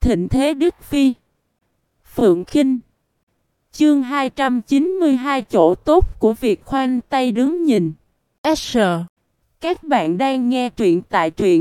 thịnh thế Đức Phi. Phượng Khinh. Chương 292 chỗ tốt của việc khoanh tay đứng nhìn. S. Các bạn đang nghe truyện tại truyện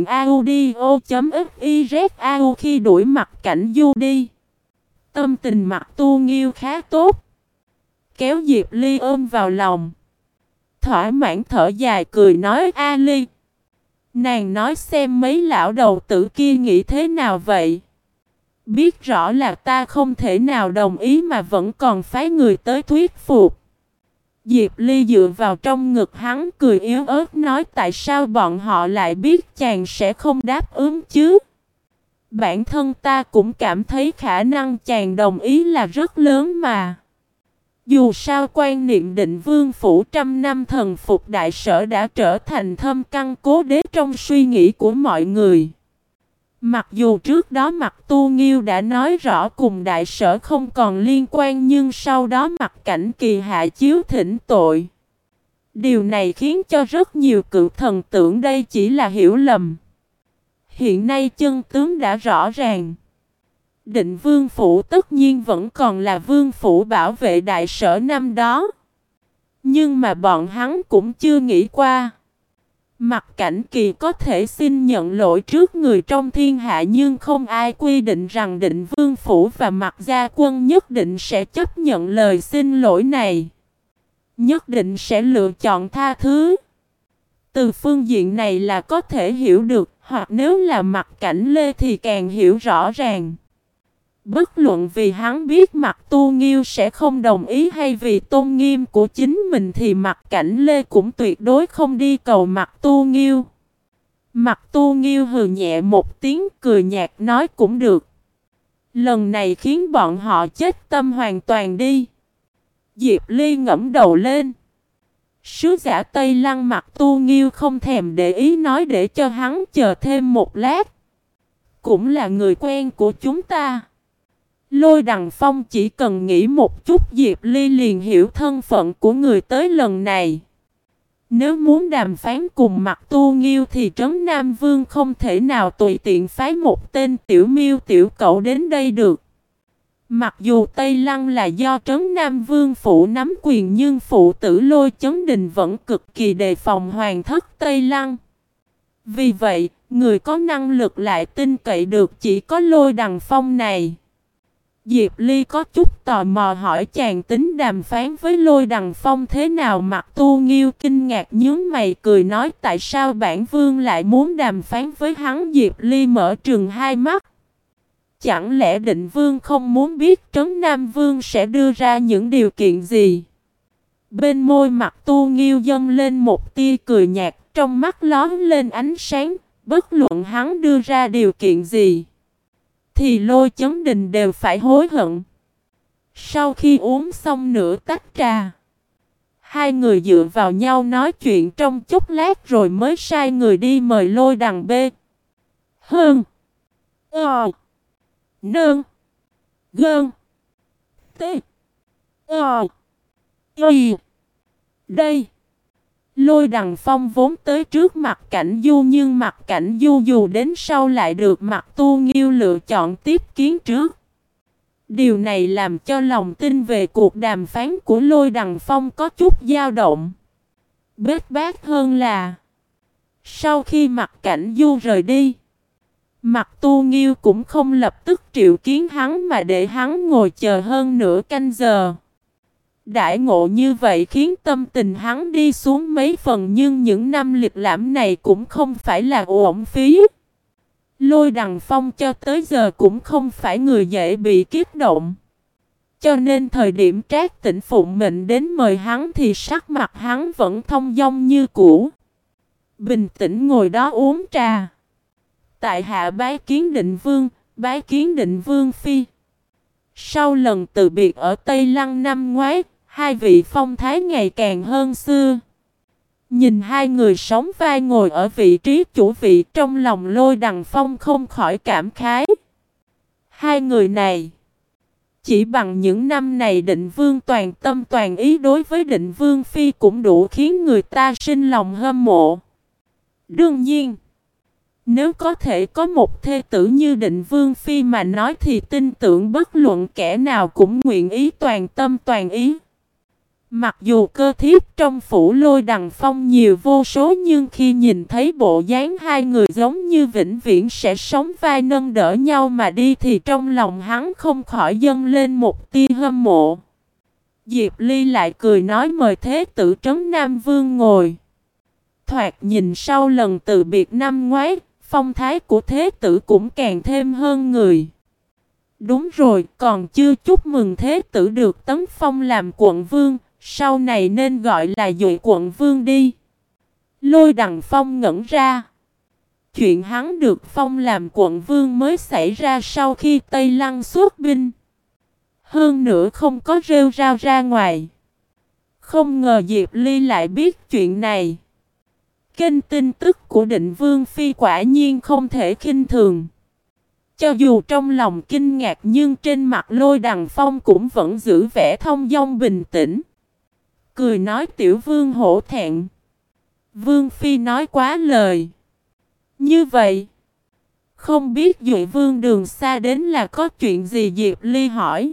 audio.fiz. Khi đuổi mặt cảnh du đi, tâm tình Mặt Tu Nghiêu khá tốt. Kéo Diệp Ly ôm vào lòng, thỏa mãn thở dài cười nói: A Ly, nàng nói xem mấy lão đầu tử kia nghĩ thế nào vậy? Biết rõ là ta không thể nào đồng ý mà vẫn còn phái người tới thuyết phục. Diệp Ly dựa vào trong ngực hắn cười yếu ớt nói: tại sao bọn họ lại biết chàng sẽ không đáp ứng chứ? Bản thân ta cũng cảm thấy khả năng chàng đồng ý là rất lớn mà. Dù sao quan niệm Định Vương phủ trăm năm thần phục đại sở đã trở thành thâm căn cố đế trong suy nghĩ của mọi người. Mặc dù trước đó Mặt Tu Nghiêu đã nói rõ cùng đại sở không còn liên quan, nhưng sau đó Mặt Cảnh Kỳ hạ chiếu thỉnh tội. Điều này khiến cho rất nhiều cựu thần tưởng đây chỉ là hiểu lầm. Hiện nay chân tướng đã rõ ràng. Định Vương phủ tất nhiên vẫn còn là vương phủ bảo vệ đại sở năm đó. Nhưng mà bọn hắn cũng chưa nghĩ qua Mặt Cảnh Kỳ có thể xin nhận lỗi trước người trong thiên hạ, nhưng không ai quy định rằng Định Vương phủ và Mặt Gia Quân nhất định sẽ chấp nhận lời xin lỗi này. Nhất định sẽ lựa chọn tha thứ. Từ phương diện này là có thể hiểu được, hoặc nếu là Mặt Cảnh Lê thì càng hiểu rõ ràng. Bất luận vì hắn biết Mặt Tu Nghiêu sẽ không đồng ý hay vì tôn nghiêm của chính mình thì Mặt Cảnh Lê cũng tuyệt đối không đi cầu Mặt Tu Nghiêu. Mặt Tu Nghiêu hừ nhẹ một tiếng cười nhạt nói cũng được. Lần này khiến bọn họ chết tâm hoàn toàn đi. Diệp Ly ngẫm đầu lên. Sứ giả Tây Lăng Mặt Tu Nghiêu không thèm để ý nói để cho hắn chờ thêm một lát. Cũng là người quen của chúng ta. Lôi Đằng Phong chỉ cần nghĩ một chút Diệp Ly liền hiểu thân phận của người tới lần này. Nếu muốn đàm phán cùng Mặt Tu Nghiêu thì Trấn Nam Vương không thể nào tùy tiện phái một tên tiểu miêu tiểu cậu đến đây được. Mặc dù Tây Lăng là do Trấn Nam Vương phủ nắm quyền, nhưng phụ tử Lôi Chấn Đình vẫn cực kỳ đề phòng hoàng thất Tây Lăng. Vì vậy, người có năng lực lại tin cậy được chỉ có Lôi Đằng Phong này. Diệp Ly có chút tò mò hỏi chàng tính đàm phán với Lôi Đằng Phong thế nào. Mặt Tu Nghiêu kinh ngạc nhướng mày cười nói: tại sao bản vương lại muốn đàm phán với hắn? Diệp Ly mở trừng hai mắt. Chẳng lẽ Định Vương không muốn biết Trấn Nam Vương sẽ đưa ra những điều kiện gì? Bên môi Mặt Tu Nghiêu dâng lên một tia cười nhạt, trong mắt lóe lên ánh sáng. Bất luận hắn đưa ra điều kiện gì thì Lôi Chấn Đình đều phải hối hận. Sau khi uống xong nửa tách trà, hai người dựa vào nhau nói chuyện trong chốc lát rồi mới sai người đi mời Lôi Đằng Bê Hơn Nơn Gơn Tê Đây. Lôi Đằng Phong vốn tới trước Mặt Cảnh Du, nhưng Mặt Cảnh Du dù đến sau lại được Mặt Tu Nghiêu lựa chọn tiếp kiến trước. Điều này làm cho lòng tin về cuộc đàm phán của Lôi Đằng Phong có chút dao động. Bết bát hơn là sau khi Mặt Cảnh Du rời đi, Mặt Tu Nghiêu cũng không lập tức triệu kiến hắn mà để hắn ngồi chờ hơn nửa canh giờ. Đại ngộ như vậy khiến tâm tình hắn đi xuống mấy phần, nhưng những năm lịch lãm này cũng không phải là uổng phí. Lôi Đằng Phong cho tới giờ cũng không phải người dễ bị kích động. Cho nên thời điểm Trác Tĩnh phụng mệnh đến mời hắn thì sắc mặt hắn vẫn thông dong như cũ. Bình tĩnh ngồi đó uống trà. Tại hạ bái kiến Định Vương, bái kiến Định Vương Phi. Sau lần từ biệt ở Tây Lăng năm ngoái, hai vị phong thái ngày càng hơn xưa. Nhìn hai người sóng vai ngồi ở vị trí chủ vị, trong lòng Lôi Đằng Phong không khỏi cảm khái. Hai người này, chỉ bằng những năm này Định Vương toàn tâm toàn ý đối với Định Vương Phi cũng đủ khiến người ta sinh lòng hâm mộ. Đương nhiên, Nếu có thể có một thê tử như Định Vương Phi mà nói thì tin tưởng bất luận kẻ nào cũng nguyện ý toàn tâm toàn ý. Mặc dù cơ thiếp trong phủ Lôi Đằng Phong nhiều vô số nhưng khi nhìn thấy bộ dáng hai người giống như vĩnh viễn sẽ sống vai nâng đỡ nhau mà đi thì trong lòng hắn không khỏi dâng lên một tia hâm mộ. Diệp Ly lại cười nói mời thế tử Trấn Nam Vương ngồi. Thoạt nhìn sau lần từ biệt năm ngoái, phong thái của thế tử cũng càng thêm hơn người. Đúng rồi, còn chưa chúc mừng thế tử được tấn phong làm quận vương, sau này nên gọi là Duệ quận vương đi. Lôi Đằng Phong ngẩn ra. Chuyện hắn được phong làm quận vương mới xảy ra sau khi Tây Lăng xuất binh. Hơn nữa không có rêu rao ra ngoài. Không ngờ Diệp Ly lại biết chuyện này. Kênh tin tức của Định Vương Phi quả nhiên không thể khinh thường. Cho dù trong lòng kinh ngạc nhưng trên mặt Lôi Đằng Phong cũng vẫn giữ vẻ thông dong bình tĩnh. Cười nói tiểu vương hổ thẹn. Vương Phi nói quá lời. Như vậy, không biết Duệ Vương đường xa đến là có chuyện gì Diệp Ly hỏi.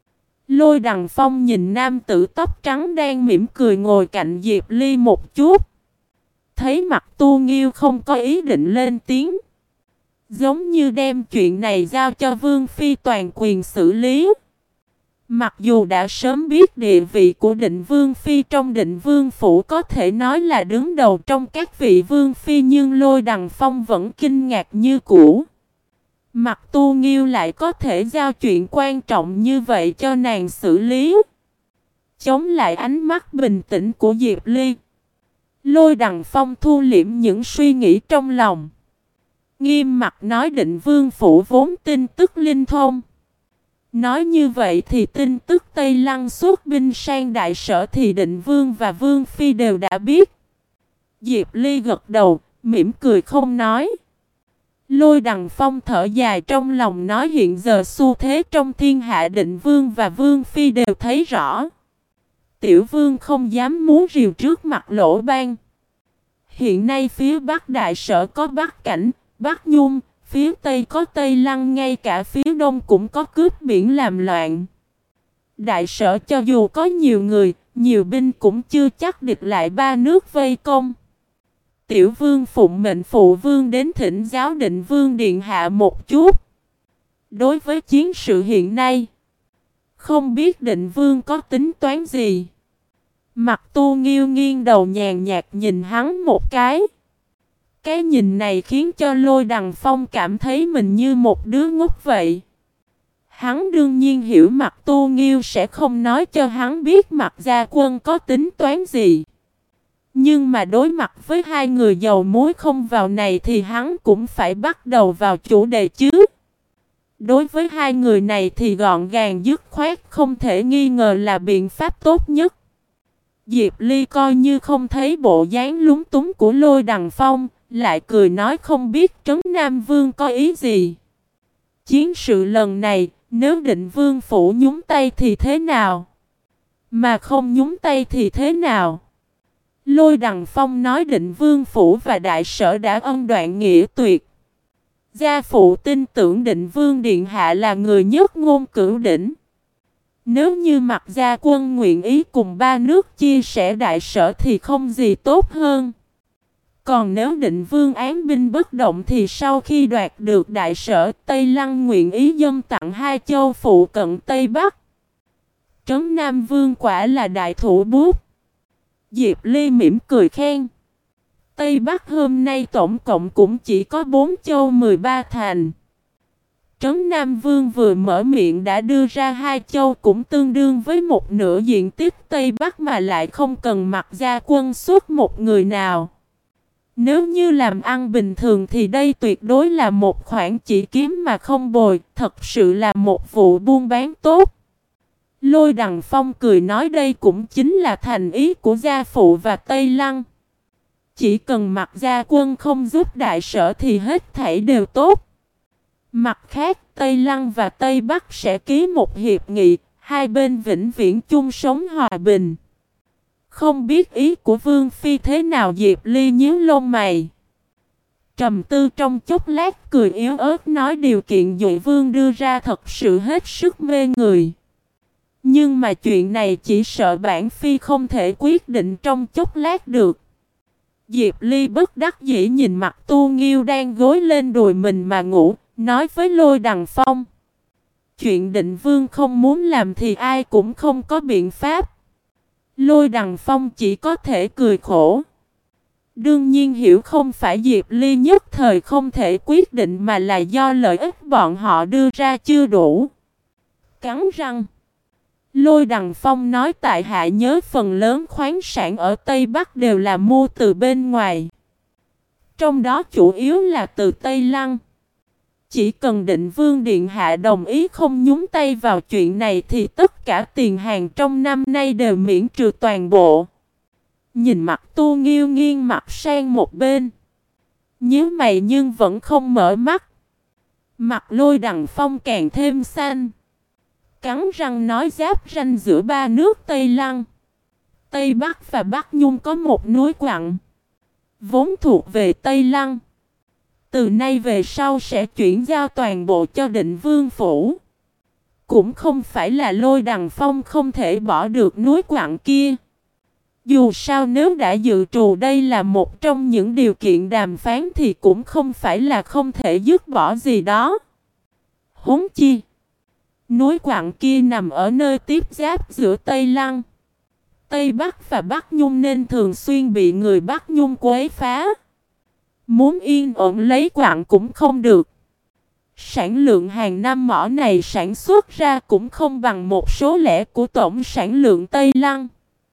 Lôi Đằng Phong nhìn nam tử tóc trắng đang mỉm cười ngồi cạnh Diệp Ly một chút. Thấy mặt Tu Nghiêu không có ý định lên tiếng. Giống như đem chuyện này giao cho Vương Phi toàn quyền xử lý. Mặc dù đã sớm biết địa vị của Định Vương Phi trong Định Vương Phủ có thể nói là đứng đầu trong các vị Vương Phi nhưng Lôi Đằng Phong vẫn kinh ngạc như cũ. Mặt Tu Nghiêu lại có thể giao chuyện quan trọng như vậy cho nàng xử lý. Chống lại ánh mắt bình tĩnh của Diệp Ly. Lôi Đằng Phong thu liễm những suy nghĩ trong lòng. Nghiêm mặt nói Định Vương Phủ vốn tin tức linh thông. Nói như vậy thì tin tức Tây Lăng xuất binh sang đại sở thì Định Vương và Vương Phi đều đã biết. Diệp Ly gật đầu, mỉm cười không nói. Lôi Đằng Phong thở dài trong lòng nói hiện giờ xu thế trong thiên hạ Định Vương và Vương Phi đều thấy rõ. Tiểu Vương không dám múa rìu trước mặt Lỗ Ban. Hiện nay phía Bắc đại sở có Bắc Cảnh, Bắc Nhung, phía Tây có Tây Lăng, ngay cả phía Đông cũng có cướp biển làm loạn. Đại sở cho dù có nhiều người, nhiều binh cũng chưa chắc địch lại ba nước vây công. Tiểu Vương phụng mệnh phụ vương đến thỉnh giáo Định Vương điện hạ một chút. Đối với chiến sự hiện nay, không biết Định Vương có tính toán gì. Mặt Tu Nghiêu nghiêng đầu nhàn nhạt nhìn hắn một cái. Cái nhìn này khiến cho Lôi Đằng Phong cảm thấy mình như một đứa ngốc vậy. Hắn đương nhiên hiểu mặt Tu Nghiêu sẽ không nói cho hắn biết mặt gia quân có tính toán gì. Nhưng mà đối mặt với hai người dầu muối không vào này thì hắn cũng phải bắt đầu vào chủ đề chứ. Đối với hai người này thì gọn gàng dứt khoát không thể nghi ngờ là biện pháp tốt nhất. Diệp Ly coi như không thấy bộ dáng lúng túng của Lôi Đằng Phong, lại cười nói không biết Trấn Nam Vương có ý gì. Chiến sự lần này, nếu Định Vương Phủ nhúng tay thì thế nào? Mà không nhúng tay thì thế nào? Lôi Đằng Phong nói Định Vương Phủ và Đại Sở đã ân đoạn nghĩa tuyệt. Gia phụ tin tưởng Định Vương Điện Hạ là người nhất ngôn cửu đỉnh. Nếu như mặt gia quân nguyện ý cùng ba nước chia sẻ Đại Sở thì không gì tốt hơn. Còn nếu Định Vương án binh bất động thì sau khi đoạt được Đại Sở, Tây Lăng nguyện ý dâng tặng hai châu phụ cận Tây Bắc. Trấn Nam Vương quả là đại thủ bút. Diệp Ly mỉm cười khen. Tây Bắc hôm nay tổng cộng cũng chỉ có 4 châu 13 thành. Trấn Nam Vương vừa mở miệng đã đưa ra hai châu cũng tương đương với một nửa diện tích Tây Bắc mà lại không cần mặc gia quân suốt một người nào. Nếu như làm ăn bình thường thì đây tuyệt đối là một khoản chỉ kiếm mà không bồi, thật sự là một vụ buôn bán tốt. Lôi Đằng Phong cười nói đây cũng chính là thành ý của gia phụ và Tây Lăng. Chỉ cần mặc gia quân không giúp Đại Sở thì hết thảy đều tốt. Mặt khác, Tây Lăng và Tây Bắc sẽ ký một hiệp nghị, hai bên vĩnh viễn chung sống hòa bình. Không biết ý của Vương Phi thế nào Diệp Ly nhíu lông mày. trầm tư trong chốc lát cười yếu ớt nói điều kiện Duệ Vương đưa ra thật sự hết sức mê người. Nhưng mà chuyện này chỉ sợ bản phi không thể quyết định trong chốc lát được. Diệp Ly bất đắc dĩ nhìn mặt Tu Nghiêu đang gối lên đùi mình mà ngủ, nói với Lôi Đằng Phong. Chuyện Định Vương không muốn làm thì ai cũng không có biện pháp. Lôi Đằng Phong chỉ có thể cười khổ. Đương nhiên hiểu không phải Diệp Ly nhất thời không thể quyết định mà là do lợi ích bọn họ đưa ra chưa đủ. Cắn răng. Lôi Đằng Phong nói tại hạ nhớ phần lớn khoáng sản ở Tây Bắc đều là mua từ bên ngoài. Trong đó chủ yếu là từ Tây Lăng. Chỉ cần Định Vương Điện Hạ đồng ý không nhúng tay vào chuyện này thì tất cả tiền hàng trong năm nay đều miễn trừ toàn bộ. Nhìn mặt Tu Nghiêu nghiêng mặt sang một bên. Nhíu mày nhưng vẫn không mở mắt. Mặt Lôi Đằng Phong càng thêm xanh. Cắn răng nói giáp ranh giữa ba nước Tây Lăng, Tây Bắc và Bắc Nhung có một núi quặng. Vốn thuộc về Tây Lăng. Từ nay về sau sẽ chuyển giao toàn bộ cho Định Vương Phủ. Cũng không phải là Lôi Đằng Phong không thể bỏ được núi quặng kia. Dù sao nếu đã dự trù đây là một trong những điều kiện đàm phán thì cũng không phải là không thể dứt bỏ gì đó. Huống chi núi quặng kia nằm ở nơi tiếp giáp giữa Tây Lăng, Tây Bắc và Bắc Nhung nên thường xuyên bị người Bắc Nhung quấy phá. Muốn yên ổn lấy quặng cũng không được. Sản lượng hàng năm mỏ này sản xuất ra cũng không bằng một số lẻ của tổng sản lượng Tây Lăng.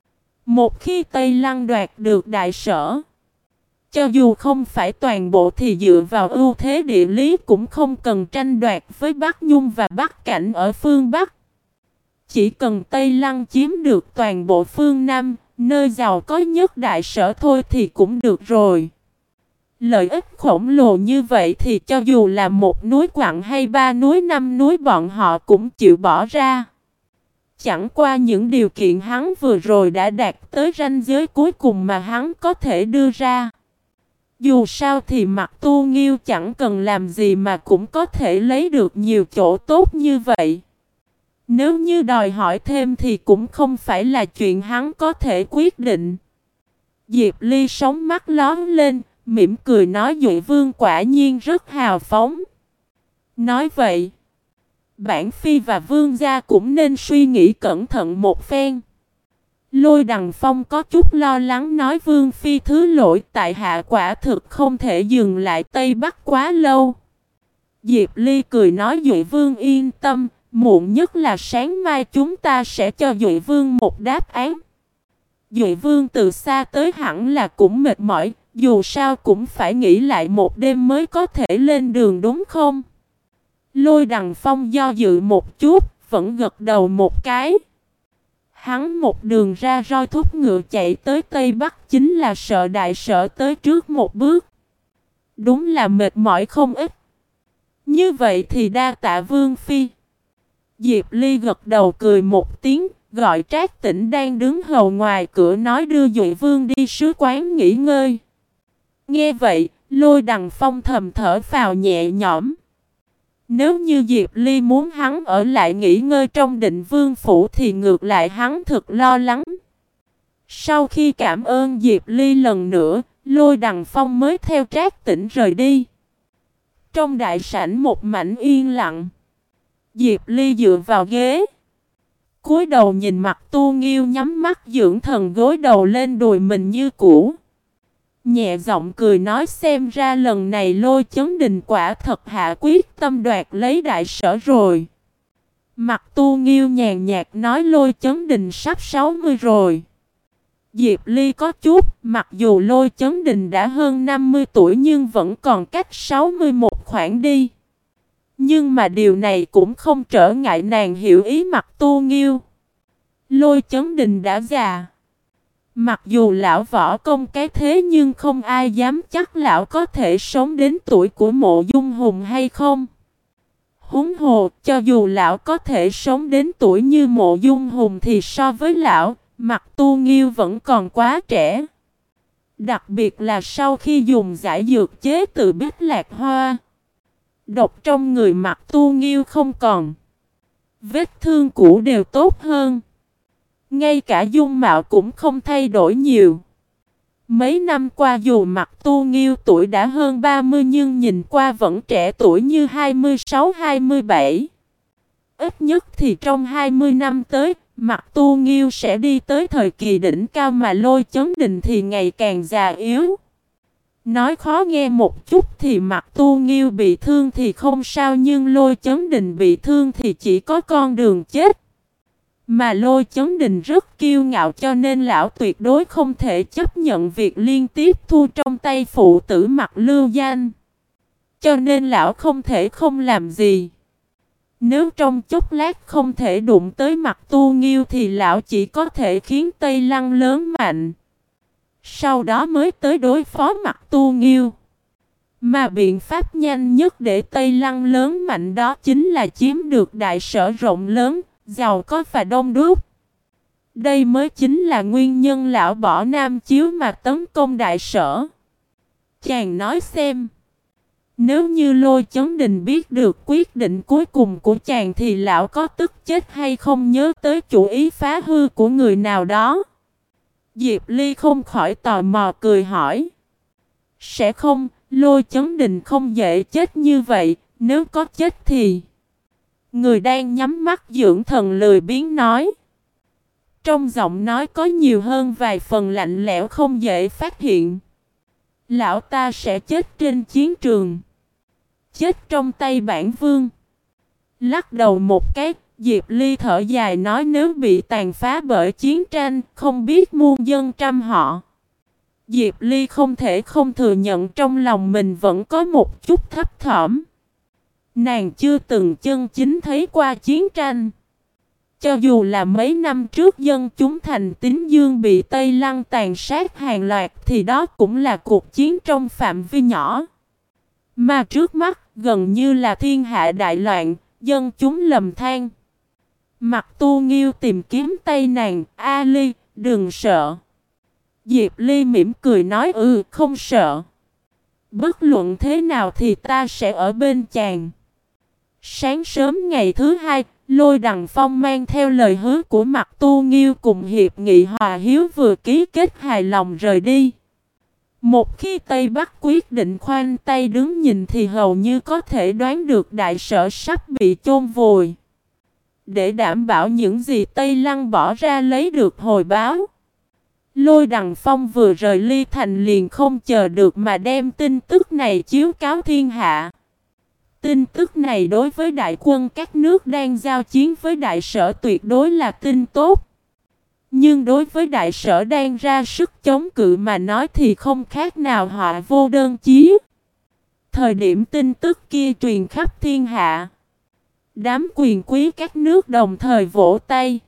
Một khi Tây Lăng đoạt được đại sở, cho dù không phải toàn bộ thì dựa vào ưu thế địa lý cũng không cần tranh đoạt với Bắc Nhung và Bắc Cảnh ở phương Bắc. Chỉ cần Tây Lăng chiếm được toàn bộ phương Nam, nơi giàu có nhất đại sở thôi thì cũng được rồi. Lợi ích khổng lồ như vậy thì cho dù là một núi quặng hay ba núi năm núi bọn họ cũng chịu bỏ ra. Chẳng qua những điều kiện hắn vừa rồi đã đạt tới ranh giới cuối cùng mà hắn có thể đưa ra. Dù sao thì mặt Tu Nghiêu chẳng cần làm gì mà cũng có thể lấy được nhiều chỗ tốt như vậy. Nếu như đòi hỏi thêm thì cũng không phải là chuyện hắn có thể quyết định. Diệp Ly sóng mắt lóm lên, mỉm cười nói Duệ Vương quả nhiên rất hào phóng. Nói vậy, bản phi và vương gia cũng nên suy nghĩ cẩn thận một phen. Lôi Đằng Phong có chút lo lắng nói vương phi thứ lỗi tại hạ quả thực không thể dừng lại Tây Bắc quá lâu. Diệp Ly cười nói Duệ Vương yên tâm, muộn nhất là sáng mai chúng ta sẽ cho Duệ Vương một đáp án. Duệ Vương từ xa tới hẳn là cũng mệt mỏi, dù sao cũng phải nghỉ lại một đêm mới có thể lên đường đúng không? Lôi Đằng Phong do dự một chút, vẫn gật đầu một cái. Hắn một đường ra roi thúc ngựa chạy tới Tây Bắc chính là sợ đại sở tới trước một bước. Đúng là mệt mỏi không ít. Như vậy thì đa tạ Vương phi. Diệp Ly gật đầu cười một tiếng, gọi Trác Tĩnh đang đứng hầu ngoài cửa nói đưa Duệ Vương đi sứ quán nghỉ ngơi. Nghe vậy, Lôi Đằng Phong thầm thở phào nhẹ nhõm. Nếu như Diệp Ly muốn hắn ở lại nghỉ ngơi trong Định Vương Phủ thì ngược lại hắn thực lo lắng. Sau khi cảm ơn Diệp Ly lần nữa, Lôi Đằng Phong mới theo Trác Tĩnh rời đi. Trong đại sảnh một mảnh yên lặng. Diệp Ly dựa vào ghế, cúi đầu nhìn mặt Tu Nghiêu nhắm mắt dưỡng thần gối đầu lên đùi mình như cũ. Nhẹ giọng cười nói xem ra lần này Lôi Chấn Đình quả thật hạ quyết tâm đoạt lấy đại sở rồi. Mặt Tu Nghiêu nhàn nhạt nói Lôi Chấn Đình sắp 60 rồi. Diệp Ly có chút, mặc dù Lôi Chấn Đình đã hơn 50 tuổi nhưng vẫn còn cách 61 khoảng đi. Nhưng mà điều này cũng không trở ngại nàng hiểu ý mặt Tu Nghiêu. Lôi Chấn Đình đã già. Mặc dù lão võ công cái thế nhưng không ai dám chắc lão có thể sống đến tuổi của Mộ Dung Hùng hay không. Huống hồ, cho dù lão có thể sống đến tuổi như Mộ Dung Hùng thì so với lão, mặt Tu Nghiêu vẫn còn quá trẻ. Đặc biệt là sau khi dùng giải dược chế từ bích lạc hoa, độc trong người Mặc Tu Nghiêu không còn. Vết thương cũ đều tốt hơn. Ngay cả dung mạo cũng không thay đổi nhiều. Mấy năm qua dù Mặc Tu Nghiêu tuổi đã hơn 30 nhưng nhìn qua vẫn trẻ tuổi như 26-27. Ít nhất thì trong 20 năm tới, Mặc Tu Nghiêu sẽ đi tới thời kỳ đỉnh cao mà Lôi Chấn Đình thì ngày càng già yếu. Nói khó nghe một chút thì Mặc Tu Nghiêu bị thương thì không sao nhưng Lôi Chấn Đình bị thương thì chỉ có con đường chết. Mà Lôi Chấn Đình rất kiêu ngạo cho nên lão tuyệt đối không thể chấp nhận việc liên tiếp thua trong tay phụ tử Mặc Lưu Danh. Cho nên lão không thể không làm gì. Nếu trong chốc lát không thể đụng tới Mặc Tu Nghiêu thì lão chỉ có thể khiến Tây Lăng lớn mạnh. Sau đó mới tới đối phó Mặc Tu Nghiêu. Mà biện pháp nhanh nhất để Tây Lăng lớn mạnh đó chính là chiếm được đại sở rộng lớn, giàu có và đông đúc. Đây mới chính là nguyên nhân lão bỏ Nam Chiếu mà tấn công đại sở. Chàng nói xem. Nếu như Lôi Chấn Đình biết được quyết định cuối cùng của chàng thì lão có tức chết hay không nhớ tới chủ ý phá hư của người nào đó. Diệp Ly không khỏi tò mò cười hỏi. Sẽ không, Lôi Chấn Đình không dễ chết như vậy, nếu có chết thì... Người đang nhắm mắt dưỡng thần lười biếng nói. Trong giọng nói có nhiều hơn vài phần lạnh lẽo không dễ phát hiện. Lão ta sẽ chết trên chiến trường. Chết trong tay bản vương. Lắc đầu một cái, Diệp Ly thở dài nói nếu bị tàn phá bởi chiến tranh, không biết muôn dân trăm họ. Diệp Ly không thể không thừa nhận trong lòng mình vẫn có một chút thấp thỏm. Nàng chưa từng chân chính thấy qua chiến tranh. Cho dù là mấy năm trước dân chúng thành Tín Dương bị Tây Lăng tàn sát hàng loạt thì đó cũng là cuộc chiến trong phạm vi nhỏ. Mà trước mắt gần như là thiên hạ đại loạn, dân chúng lầm than. Mặc Tu Nghiêu tìm kiếm tay nàng, A Ly, đừng sợ. Diệp Ly mỉm cười nói không sợ. Bất luận thế nào thì ta sẽ ở bên chàng. Sáng sớm ngày thứ hai, Lôi Đằng Phong mang theo lời hứa của Mặc Tu Nghiêu cùng hiệp nghị hòa hiếu vừa ký kết hài lòng rời đi. Một khi Tây Bắc quyết định khoanh tay đứng nhìn thì hầu như có thể đoán được đại sở sắp bị chôn vùi. Để đảm bảo những gì Tây Lăng bỏ ra lấy được hồi báo, Lôi Đằng Phong vừa rời Ly Thành liền không chờ được mà đem tin tức này chiếu cáo thiên hạ. Tin tức này đối với đại quân các nước đang giao chiến với đại sở tuyệt đối là tin tốt. Nhưng đối với đại sở đang ra sức chống cự mà nói thì không khác nào họa vô đơn chí. Thời điểm tin tức kia truyền khắp thiên hạ, đám quyền quý các nước đồng thời vỗ tay,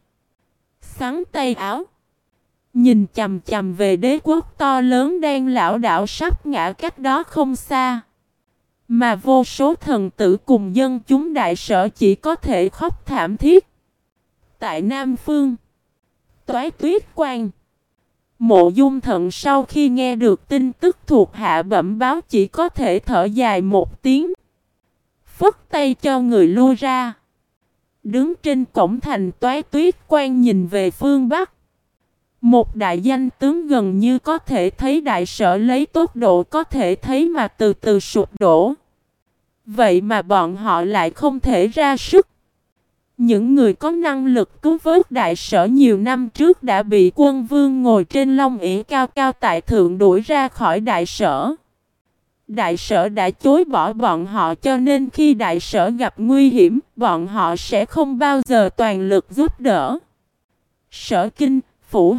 xắn tay áo, nhìn chằm chằm về đế quốc to lớn đang lảo đảo sắp ngã cách đó không xa. Mà vô số thần tử cùng dân chúng đại sở chỉ có thể khóc thảm thiết. Tại Nam Phương, Toái Tuyết Quan, Mộ Dung Thận sau khi nghe được tin tức thuộc hạ bẩm báo chỉ có thể thở dài một tiếng, phất tay cho người lui ra. Đứng trên cổng thành Toái Tuyết Quan nhìn về phương Bắc, một đại danh tướng gần như có thể thấy đại sở lấy tốc độ có thể thấy mà từ từ sụp đổ. Vậy mà bọn họ lại không thể ra sức. Những người có năng lực cứu vớt đại sở nhiều năm trước đã bị quân vương ngồi trên long ỷ cao cao tại thượng đuổi ra khỏi đại sở. Đại sở đã chối bỏ bọn họ cho nên khi đại sở gặp nguy hiểm, bọn họ sẽ không bao giờ toàn lực giúp đỡ. Sở Kinh, phủ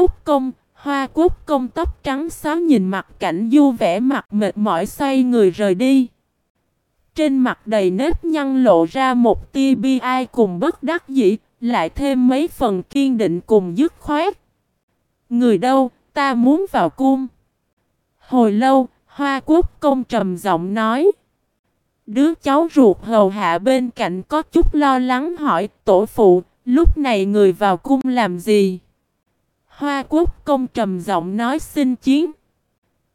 Hoa Quốc công tóc trắng xóa nhìn mặt Cảnh Du vẻ mặt mệt mỏi xoay người rời đi. Trên mặt đầy nếp nhăn lộ ra một tia bi ai cùng bất đắc dĩ, lại thêm mấy phần kiên định cùng dứt khoát. Người đâu, ta muốn vào cung. Hồi lâu, Hoa Quốc công trầm giọng nói. Đứa cháu ruột hầu hạ bên cạnh có chút lo lắng hỏi, tổ phụ, lúc này người vào cung làm gì? Hoa Quốc công trầm giọng nói xin chiến.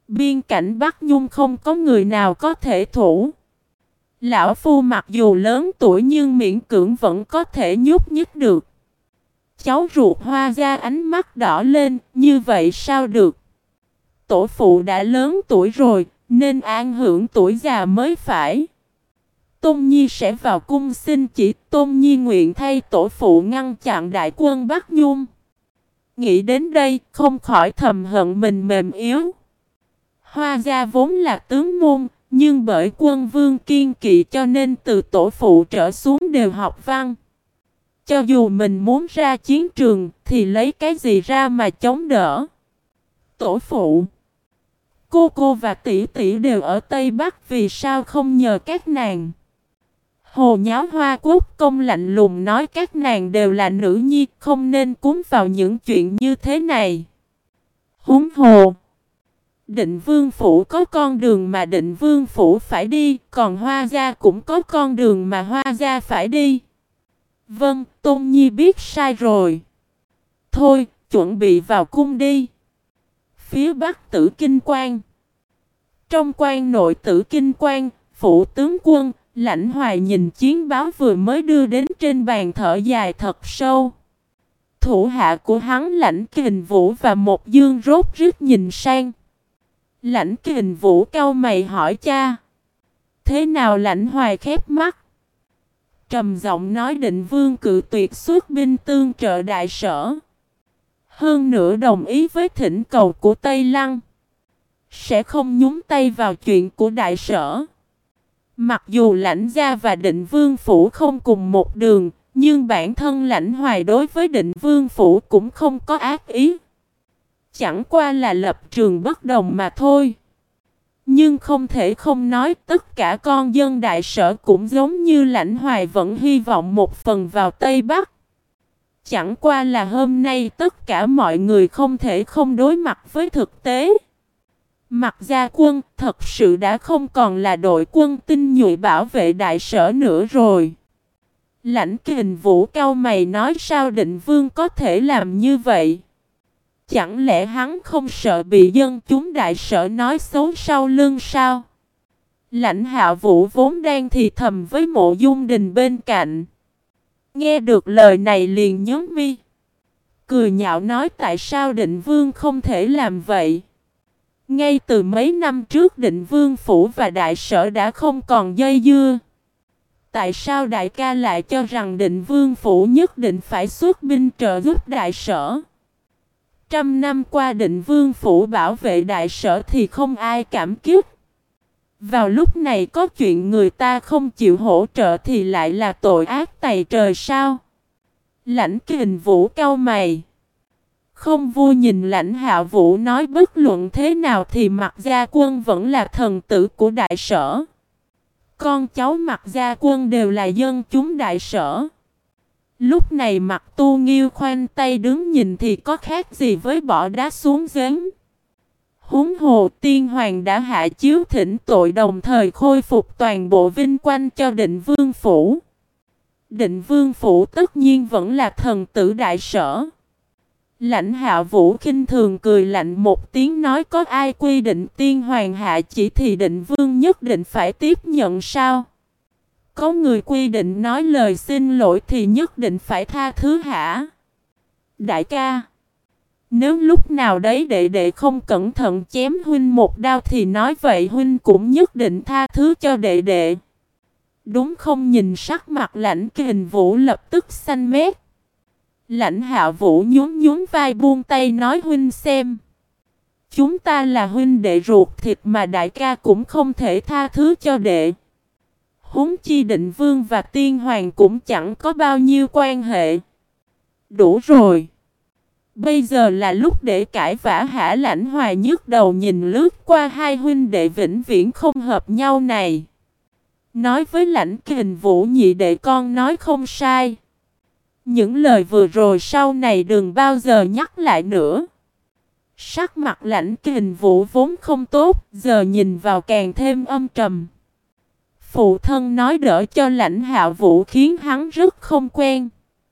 Biên cảnh Bắc Nhung không có người nào có thể thủ. Lão phu mặc dù lớn tuổi nhưng miễn cưỡng vẫn có thể nhúc nhích được. Cháu ruột Hoa Gia ánh mắt đỏ lên, như vậy sao được? Tổ phụ đã lớn tuổi rồi, nên an hưởng tuổi già mới phải. Tôn Nhi sẽ vào cung xin chỉ. Tôn Nhi nguyện thay tổ phụ ngăn chặn đại quân Bắc Nhung. Nghĩ đến đây, không khỏi thầm hận mình mềm yếu. Hoa Gia vốn là tướng môn, nhưng bởi quân vương kiên kỵ cho nên từ tổ phụ trở xuống đều học văn. Cho dù mình muốn ra chiến trường thì lấy cái gì ra mà chống đỡ. Tổ phụ, cô và tỷ tỷ đều ở Tây Bắc, vì sao không nhờ các nàng? Hồ Nháo Hoa Quốc công lạnh lùng nói, các nàng đều là nữ nhi, không nên cuốn vào những chuyện như thế này. Huống hồ, Định Vương Phủ có con đường mà Định Vương Phủ phải đi, còn Hoa Gia cũng có con đường mà Hoa Gia phải đi. Vâng, Tôn Nhi biết sai rồi. Thôi, chuẩn bị vào cung đi. Phía Bắc Tử Kinh Quan. Trong quan nội Tử Kinh Quan, phủ tướng quân, Lãnh Hoài nhìn chiến báo vừa mới đưa đến trên bàn thở dài thật sâu. Thủ hạ của hắn Lãnh Kình Vũ và Một Dương rốt rít nhìn sang. Lãnh Kình Vũ cau mày hỏi cha. Thế nào? Lãnh Hoài khép mắt, trầm giọng nói, Định Vương cự tuyệt xuất binh tương trợ đại sở. Hơn nữa đồng ý với thỉnh cầu của Tây Lăng, sẽ không nhúng tay vào chuyện của đại sở. Mặc dù Lãnh gia và Định Vương Phủ không cùng một đường, nhưng bản thân Lãnh Hoài đối với Định Vương Phủ cũng không có ác ý. Chẳng qua là lập trường bất đồng mà thôi. Nhưng không thể không nói, tất cả con dân đại sở cũng giống như Lãnh Hoài vẫn hy vọng một phần vào Tây Bắc. Chẳng qua là hôm nay tất cả mọi người không thể không đối mặt với thực tế. Mặt Gia quân thật sự đã không còn là đội quân tinh nhuệ bảo vệ đại sở nữa rồi. Lãnh Kình Vũ cau mày nói, sao Định Vương có thể làm như vậy? Chẳng lẽ hắn không sợ bị dân chúng đại sở nói xấu sau lưng sao? Lãnh Hạ Vũ vốn đang thì thầm với Mộ Dung Đình bên cạnh. Nghe được lời này liền nhướng mi, cười nhạo nói, tại sao Định Vương không thể làm vậy? Ngay từ mấy năm trước Định Vương Phủ và đại sở đã không còn dây dưa. Tại sao đại ca lại cho rằng Định Vương Phủ nhất định phải xuất binh trợ giúp đại sở? Trăm năm qua Định Vương Phủ bảo vệ đại sở thì không ai cảm kích. Vào lúc này có chuyện người ta không chịu hỗ trợ thì lại là tội ác tày trời sao? Lãnh Kình Vũ cau mày, không vui nhìn Lãnh Hạ Vũ nói, bất luận thế nào thì Mặt Gia Quân vẫn là thần tử của đại sở. Con cháu Mặt Gia Quân đều là dân chúng đại sở. Lúc này Mặt Tu Nghiêu khoanh tay đứng nhìn thì có khác gì với bỏ đá xuống giếng. Huống hồ Tiên Hoàng đã hạ chiếu thỉnh tội, đồng thời khôi phục toàn bộ vinh quang cho Định Vương Phủ. Định Vương Phủ tất nhiên vẫn là thần tử đại sở. Lãnh Hạ Vũ khinh thường cười lạnh một tiếng nói, có ai quy định Tiên Hoàng hạ chỉ thì Định Vương nhất định phải tiếp nhận sao? Có người quy định nói lời xin lỗi thì nhất định phải tha thứ hả? Đại ca, nếu lúc nào đấy đệ đệ không cẩn thận chém huynh một đao thì nói vậy huynh cũng nhất định tha thứ cho đệ đệ. Đúng không? Nhìn sắc mặt Lãnh Kình Vũ lập tức xanh mét. Lãnh Hạ Vũ nhún nhún vai buông tay nói, huynh xem, chúng ta là huynh đệ ruột thịt mà đại ca cũng không thể tha thứ cho đệ. Huống chi Định Vương và Tiên Hoàng cũng chẳng có bao nhiêu quan hệ. Đủ rồi. Bây giờ là lúc để cãi vã hả? Lãnh Hoài nhức đầu nhìn lướt qua hai huynh đệ vĩnh viễn không hợp nhau này. Nói với Lãnh Kình Vũ, nhị đệ con nói không sai. Những lời vừa rồi sau này đừng bao giờ nhắc lại nữa. Sắc mặt Lãnh Kình Vũ vốn không tốt, giờ nhìn vào càng thêm âm trầm. Phụ thân nói đỡ cho Lãnh Hạ Vũ khiến hắn rất không quen.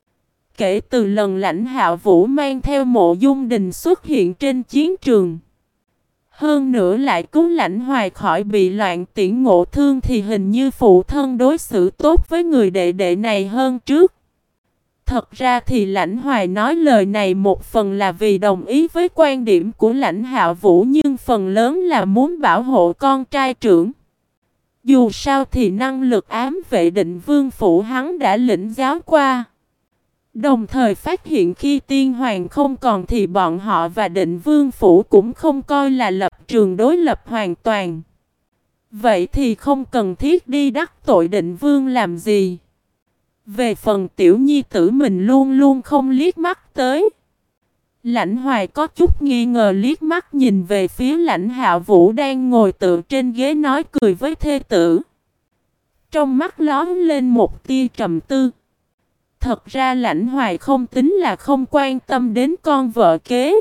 Kể từ lần Lãnh Hạ Vũ mang theo Mộ Dung Đình xuất hiện trên chiến trường, Hơn nữa lại cứu Lãnh Hoài khỏi bị loạn tiễn ngộ thương thì hình như phụ thân đối xử tốt với người đệ đệ này hơn trước. Thật ra thì Lãnh Hoài nói lời này một phần là vì đồng ý với quan điểm của Lãnh Hạo Vũ, nhưng phần lớn là muốn bảo hộ con trai trưởng. Dù sao thì năng lực ám vệ Định Vương phủ hắn đã lĩnh giáo qua. Đồng thời phát hiện khi tiên hoàng không còn thì bọn họ và Định Vương phủ cũng không coi là lập trường đối lập hoàn toàn. Vậy thì không cần thiết đi đắc tội Định Vương làm gì. Về phần tiểu nhi tử mình luôn luôn không liếc mắt tới. Lãnh Hoài có chút nghi ngờ liếc mắt nhìn về phía Lãnh Hạo Vũ đang ngồi tựa trên ghế nói cười với thê tử. Trong mắt lóe lên một tia trầm tư. Thật ra Lãnh Hoài không tính là không quan tâm đến con vợ kế.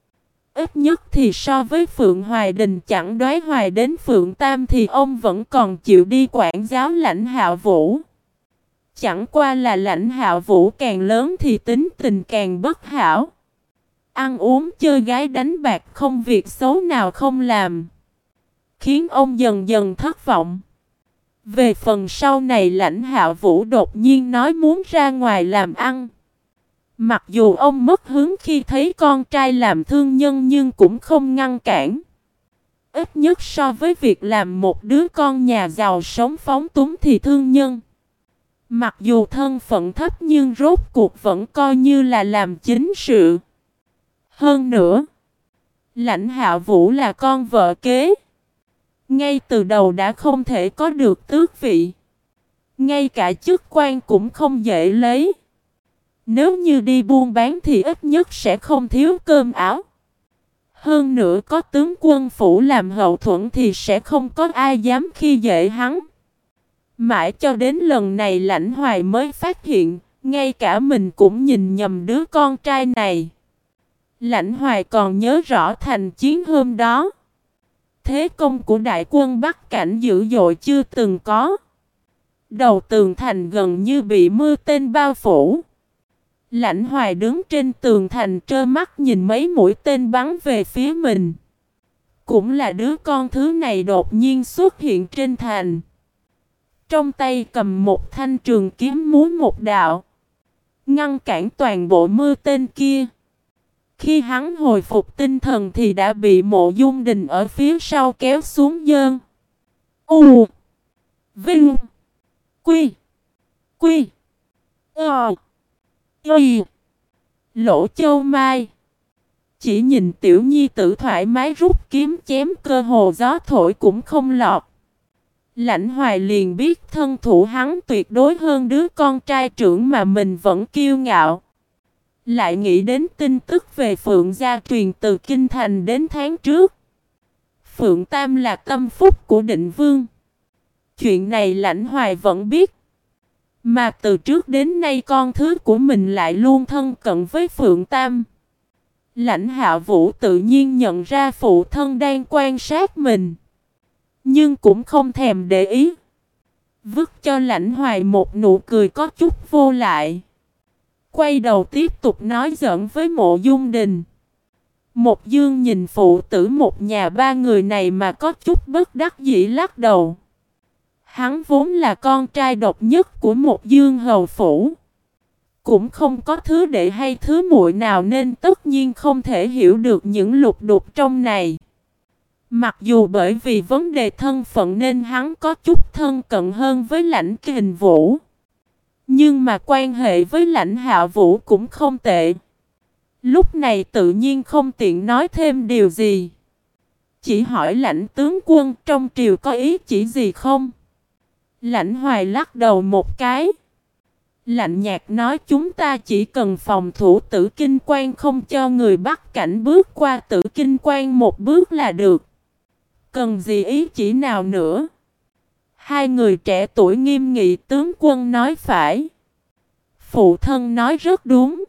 Ít nhất thì so với Phượng Hoài Đình chẳng đoái hoài đến Phượng Tam thì ông vẫn còn chịu đi quản giáo Lãnh Hạo Vũ. Chẳng qua là Lãnh Hạo Vũ càng lớn thì tính tình càng bất hảo. Ăn uống chơi gái đánh bạc không việc xấu nào không làm. Khiến ông dần dần thất vọng. Về phần sau này Lãnh Hạo Vũ đột nhiên nói muốn ra ngoài làm ăn. Mặc dù ông mất hứng khi thấy con trai làm thương nhân nhưng cũng không ngăn cản. Ít nhất so với việc làm một đứa con nhà giàu sống phóng túng thì thương nhân. Mặc dù thân phận thấp nhưng rốt cuộc vẫn coi như là làm chính sự. Hơn nữa, Lãnh Hạo Vũ là con vợ kế. Ngay từ đầu đã không thể có được tước vị. Ngay cả chức quan cũng không dễ lấy. Nếu như đi buôn bán thì ít nhất sẽ không thiếu cơm áo. Hơn nữa có tướng quân phủ làm hậu thuẫn thì sẽ không có ai dám khi dễ hắn. Mãi cho đến lần này Lãnh Hoài mới phát hiện, ngay cả mình cũng nhìn nhầm đứa con trai này. Lãnh Hoài còn nhớ rõ thành chiến hôm đó. Thế công của đại quân Bắc Cảnh dữ dội chưa từng có. Đầu tường thành gần như bị mưa tên bao phủ. Lãnh Hoài đứng trên tường thành trơ mắt nhìn mấy mũi tên bắn về phía mình. Cũng là đứa con thứ này đột nhiên xuất hiện trên thành. Trong tay cầm một thanh trường kiếm múa một đạo. Ngăn cản toàn bộ mưa tên kia. Khi hắn hồi phục tinh thần thì đã bị Mộ Dung Đình ở phía sau kéo xuống dơn. U Vinh Quy Quy Ờ Y Lỗ Châu Mai. Chỉ nhìn tiểu nhi tử thoải mái rút kiếm chém cơ hồ gió thổi cũng không lọt. Lãnh Hoài liền biết thân thủ hắn tuyệt đối hơn đứa con trai trưởng mà mình vẫn kiêu ngạo. Lại nghĩ đến tin tức về Phượng gia truyền từ Kinh Thành đến tháng trước. Phượng Tam là tâm phúc của Định Vương. Chuyện này Lãnh Hoài vẫn biết. Mà từ trước đến nay con thứ của mình lại luôn thân cận với Phượng Tam. Lãnh Hạo Vũ tự nhiên nhận ra phụ thân đang quan sát mình. Nhưng cũng không thèm để ý. Vứt cho Lãnh Hoài một nụ cười có chút vô lại. Quay đầu tiếp tục nói giỡn với Mộ Dung Đình. Một Dương nhìn phụ tử một nhà ba người này mà có chút bất đắc dĩ lắc đầu. Hắn vốn là con trai độc nhất của một Dương hầu phủ. Cũng không có thứ đệ hay thứ muội nào nên tất nhiên không thể hiểu được những lục đục trong này. Mặc dù bởi vì vấn đề thân phận nên hắn có chút thân cận hơn với Lãnh Kình Vũ. Nhưng mà quan hệ với Lãnh Hạo Vũ cũng không tệ. Lúc này tự nhiên không tiện nói thêm điều gì. Chỉ hỏi Lãnh tướng quân trong triều có ý chỉ gì không? Lãnh Hoài lắc đầu một cái. Lạnh nhạt nói chúng ta chỉ cần phòng thủ Tử Kinh Quan không cho người Bắc Cảnh bước qua Tử Kinh Quan một bước là được. Cần gì ý chỉ nào nữa? Hai người trẻ tuổi nghiêm nghị tướng quân nói phải. Phụ thân nói rất đúng.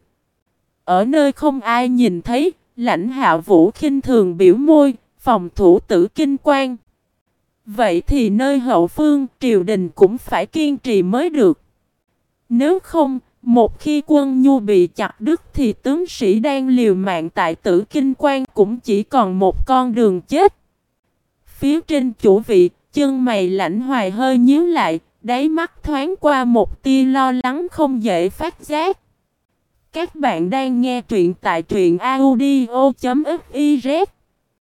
Ở nơi không ai nhìn thấy, Lãnh Hạo Vũ khinh thường biểu môi, phòng thủ Tử Kinh Quan. Vậy thì nơi hậu phương triều đình cũng phải kiên trì mới được. Nếu không, Một khi quân nhu bị chặt đứt thì tướng sĩ đang liều mạng tại Tử Kinh Quan cũng chỉ còn một con đường chết. Phía trên chủ vị, chân mày Lãnh Hoài hơi nhíu lại, đáy mắt thoáng qua một tia lo lắng không dễ phát giác. Các bạn đang nghe truyện tại truyện audio.fiz